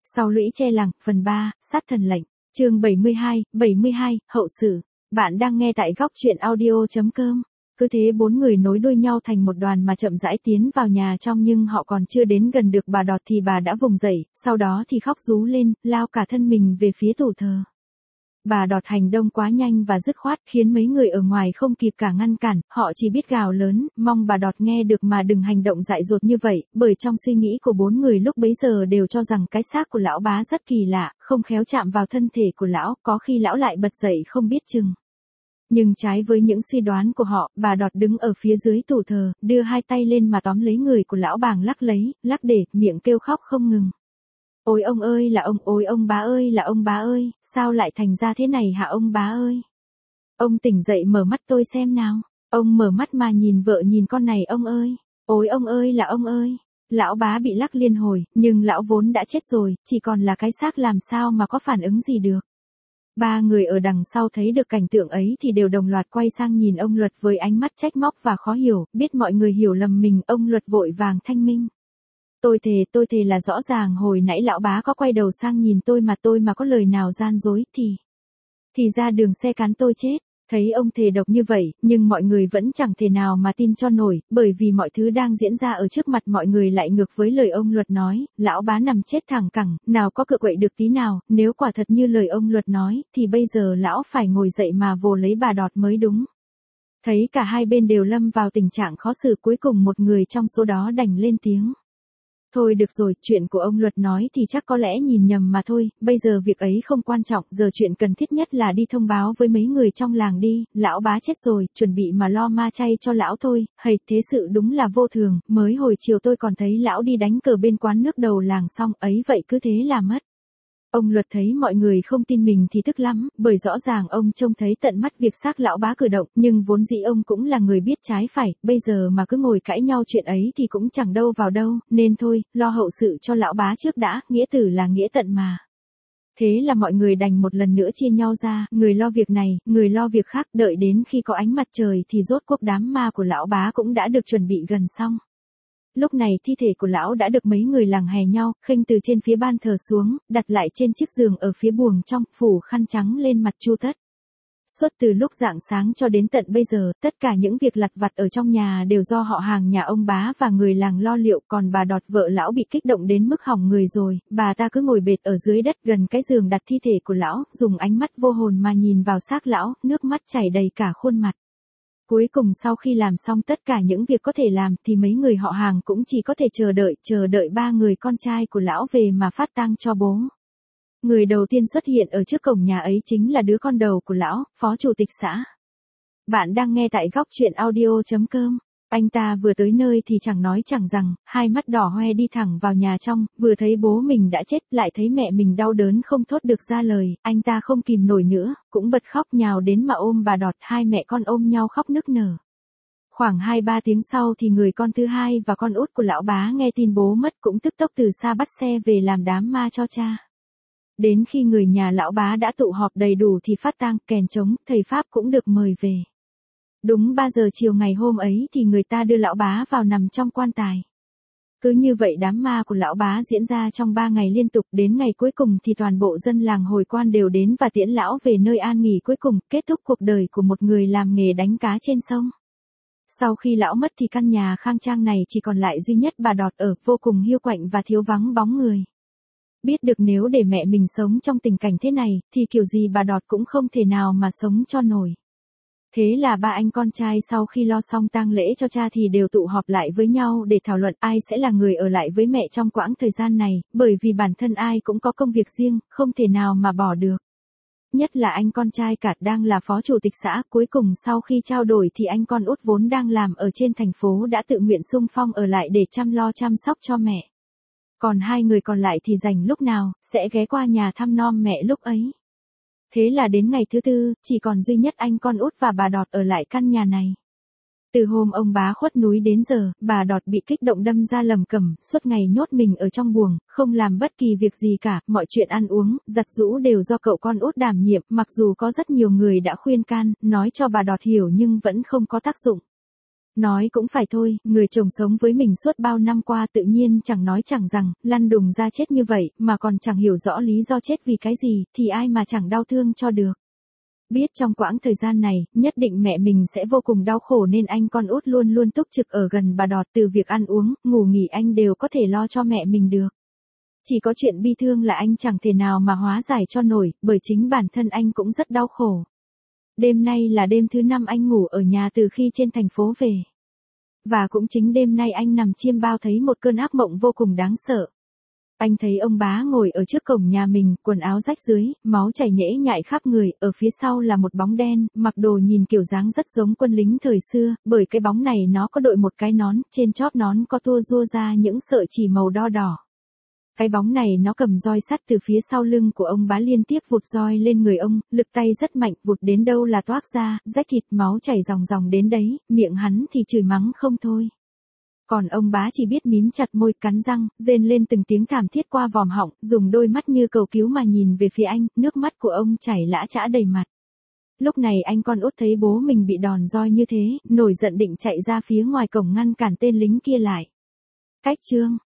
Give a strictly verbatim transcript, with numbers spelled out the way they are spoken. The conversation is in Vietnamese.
Sau lũy che làng, phần ba, sát thần lệnh, chương bảy mươi hai, bảy mươi hai, hậu sự. Bạn đang nghe tại góc truyện audio.com. Cứ thế bốn người nối đuôi nhau thành một đoàn mà chậm rãi tiến vào nhà trong, nhưng họ còn chưa đến gần được bà Đọt thì bà đã vùng dậy, sau đó thì khóc rú lên, lao cả thân mình về phía tủ thờ. Bà Đọt hành động quá nhanh và dứt khoát khiến mấy người ở ngoài không kịp cả ngăn cản, họ chỉ biết gào lớn, mong bà Đọt nghe được mà đừng hành động dại dột như vậy, bởi trong suy nghĩ của bốn người lúc bấy giờ đều cho rằng cái xác của lão bá rất kỳ lạ, không khéo chạm vào thân thể của lão, có khi lão lại bật dậy không biết chừng. Nhưng trái với những suy đoán của họ, bà Đọt đứng ở phía dưới tủ thờ, đưa hai tay lên mà tóm lấy người của lão bàng lắc lấy, lắc để, miệng kêu khóc không ngừng. Ôi ông ơi là ông, ôi ông bá ơi là ông bá ơi, sao lại thành ra thế này hả ông bá ơi? Ông tỉnh dậy mở mắt tôi xem nào. Ông mở mắt mà nhìn vợ nhìn con này ông ơi. Ôi ông ơi là ông ơi. Lão bá bị lắc liên hồi, nhưng lão vốn đã chết rồi, chỉ còn là cái xác làm sao mà có phản ứng gì được. Ba người ở đằng sau thấy được cảnh tượng ấy thì đều đồng loạt quay sang nhìn ông Luật với ánh mắt trách móc và khó hiểu, biết mọi người hiểu lầm mình, ông Luật vội vàng thanh minh. Tôi thề, tôi thề là rõ ràng hồi nãy lão bá có quay đầu sang nhìn tôi mà tôi mà có lời nào gian dối thì... Thì ra đường xe cán tôi chết. Thấy ông thề độc như vậy, nhưng mọi người vẫn chẳng thể nào mà tin cho nổi, bởi vì mọi thứ đang diễn ra ở trước mặt mọi người lại ngược với lời ông Luật nói, lão bá nằm chết thẳng cẳng, nào có cựa quậy được tí nào, nếu quả thật như lời ông Luật nói, thì bây giờ lão phải ngồi dậy mà vồ lấy bà Đọt mới đúng. Thấy cả hai bên đều lâm vào tình trạng khó xử, cuối cùng một người trong số đó đành lên tiếng. Thôi được rồi, chuyện của ông Luật nói thì chắc có lẽ nhìn nhầm mà thôi, bây giờ việc ấy không quan trọng, giờ chuyện cần thiết nhất là đi thông báo với mấy người trong làng đi, lão bá chết rồi, chuẩn bị mà lo ma chay cho lão thôi, hầy, thế sự đúng là vô thường, mới hồi chiều tôi còn thấy lão đi đánh cờ bên quán nước đầu làng xong, ấy vậy cứ thế là mất. Ông Luật thấy mọi người không tin mình thì tức lắm, bởi rõ ràng ông trông thấy tận mắt việc xác lão bá cử động, nhưng vốn dĩ ông cũng là người biết trái phải, bây giờ mà cứ ngồi cãi nhau chuyện ấy thì cũng chẳng đâu vào đâu, nên thôi, lo hậu sự cho lão bá trước đã, nghĩa tử là nghĩa tận mà. Thế là mọi người đành một lần nữa chia nhau ra, người lo việc này, người lo việc khác, đợi đến khi có ánh mặt trời thì rốt cuộc đám ma của lão bá cũng đã được chuẩn bị gần xong. Lúc này thi thể của lão đã được mấy người làng hè nhau, khênh từ trên phía ban thờ xuống, đặt lại trên chiếc giường ở phía buồng trong, phủ khăn trắng lên mặt Chu Tất. Suốt từ lúc rạng sáng cho đến tận bây giờ, tất cả những việc lặt vặt ở trong nhà đều do họ hàng nhà ông bá và người làng lo liệu, còn bà Đọt vợ lão bị kích động đến mức hỏng người rồi, bà ta cứ ngồi bệt ở dưới đất gần cái giường đặt thi thể của lão, dùng ánh mắt vô hồn mà nhìn vào xác lão, nước mắt chảy đầy cả khuôn mặt. Cuối cùng sau khi làm xong tất cả những việc có thể làm thì mấy người họ hàng cũng chỉ có thể chờ đợi, chờ đợi ba người con trai của lão về mà phát tang cho bố. Người đầu tiên xuất hiện ở trước cổng nhà ấy chính là đứa con đầu của lão, phó chủ tịch xã. Bạn đang nghe tại góc truyện audio.com. Anh ta vừa tới nơi thì chẳng nói chẳng rằng, hai mắt đỏ hoe đi thẳng vào nhà trong, vừa thấy bố mình đã chết, lại thấy mẹ mình đau đớn không thốt được ra lời, anh ta không kìm nổi nữa, cũng bật khóc nhào đến mà ôm bà Đọt, hai mẹ con ôm nhau khóc nức nở. Khoảng hai ba tiếng sau thì người con thứ hai và con út của lão bá nghe tin bố mất cũng tức tốc từ xa bắt xe về làm đám ma cho cha. Đến khi người nhà lão bá đã tụ họp đầy đủ thì phát tang, kèn trống, thầy Pháp cũng được mời về. Đúng ba giờ chiều ngày hôm ấy thì người ta đưa lão bá vào nằm trong quan tài. Cứ như vậy đám ma của lão bá diễn ra trong ba ngày liên tục, đến ngày cuối cùng thì toàn bộ dân làng hồi quan đều đến và tiễn lão về nơi an nghỉ cuối cùng, kết thúc cuộc đời của một người làm nghề đánh cá trên sông. Sau khi lão mất thì căn nhà khang trang này chỉ còn lại duy nhất bà Đọt ở, vô cùng hiu quạnh và thiếu vắng bóng người. Biết được nếu để mẹ mình sống trong tình cảnh thế này, thì kiểu gì bà Đọt cũng không thể nào mà sống cho nổi. Thế là ba anh con trai sau khi lo xong tang lễ cho cha thì đều tụ họp lại với nhau để thảo luận ai sẽ là người ở lại với mẹ trong quãng thời gian này, bởi vì bản thân ai cũng có công việc riêng, không thể nào mà bỏ được. Nhất là anh con trai cả đang là phó chủ tịch xã, cuối cùng sau khi trao đổi thì anh con út vốn đang làm ở trên thành phố đã tự nguyện xung phong ở lại để chăm lo chăm sóc cho mẹ. Còn hai người còn lại thì rảnh lúc nào, sẽ ghé qua nhà thăm nom mẹ lúc ấy. Thế là đến ngày thứ tư, chỉ còn duy nhất anh con út và bà Đọt ở lại căn nhà này. Từ hôm ông bá khuất núi đến giờ, bà Đọt bị kích động đâm ra lầm cẩm, suốt ngày nhốt mình ở trong buồng, không làm bất kỳ việc gì cả, mọi chuyện ăn uống, giặt giũ đều do cậu con út đảm nhiệm, mặc dù có rất nhiều người đã khuyên can, nói cho bà Đọt hiểu nhưng vẫn không có tác dụng. Nói cũng phải thôi, người chồng sống với mình suốt bao năm qua tự nhiên chẳng nói chẳng rằng, lăn đùng ra chết như vậy, mà còn chẳng hiểu rõ lý do chết vì cái gì, thì ai mà chẳng đau thương cho được. Biết trong quãng thời gian này, nhất định mẹ mình sẽ vô cùng đau khổ nên anh con út luôn luôn túc trực ở gần bà Đọt, từ việc ăn uống, ngủ nghỉ anh đều có thể lo cho mẹ mình được. Chỉ có chuyện bi thương là anh chẳng thể nào mà hóa giải cho nổi, bởi chính bản thân anh cũng rất đau khổ. Đêm nay là đêm thứ năm anh ngủ ở nhà từ khi trên thành phố về. Và cũng chính đêm nay anh nằm chiêm bao thấy một cơn ác mộng vô cùng đáng sợ. Anh thấy ông bá ngồi ở trước cổng nhà mình, quần áo rách dưới, máu chảy nhễ nhại khắp người, ở phía sau là một bóng đen, mặc đồ nhìn kiểu dáng rất giống quân lính thời xưa, bởi cái bóng này nó có đội một cái nón, trên chóp nón có tua rua ra những sợi chỉ màu đo đỏ. Cái bóng này nó cầm roi sắt từ phía sau lưng của ông bá liên tiếp vụt roi lên người ông, lực tay rất mạnh, vụt đến đâu là toác ra, rách thịt, máu chảy ròng ròng đến đấy, miệng hắn thì chửi mắng không thôi. Còn ông bá chỉ biết mím chặt môi, cắn răng, rên lên từng tiếng thảm thiết qua vòm họng, dùng đôi mắt như cầu cứu mà nhìn về phía anh, nước mắt của ông chảy lã chã đầy mặt. Lúc này anh con út thấy bố mình bị đòn roi như thế, nổi giận định chạy ra phía ngoài cổng ngăn cản tên lính kia lại. Cách chương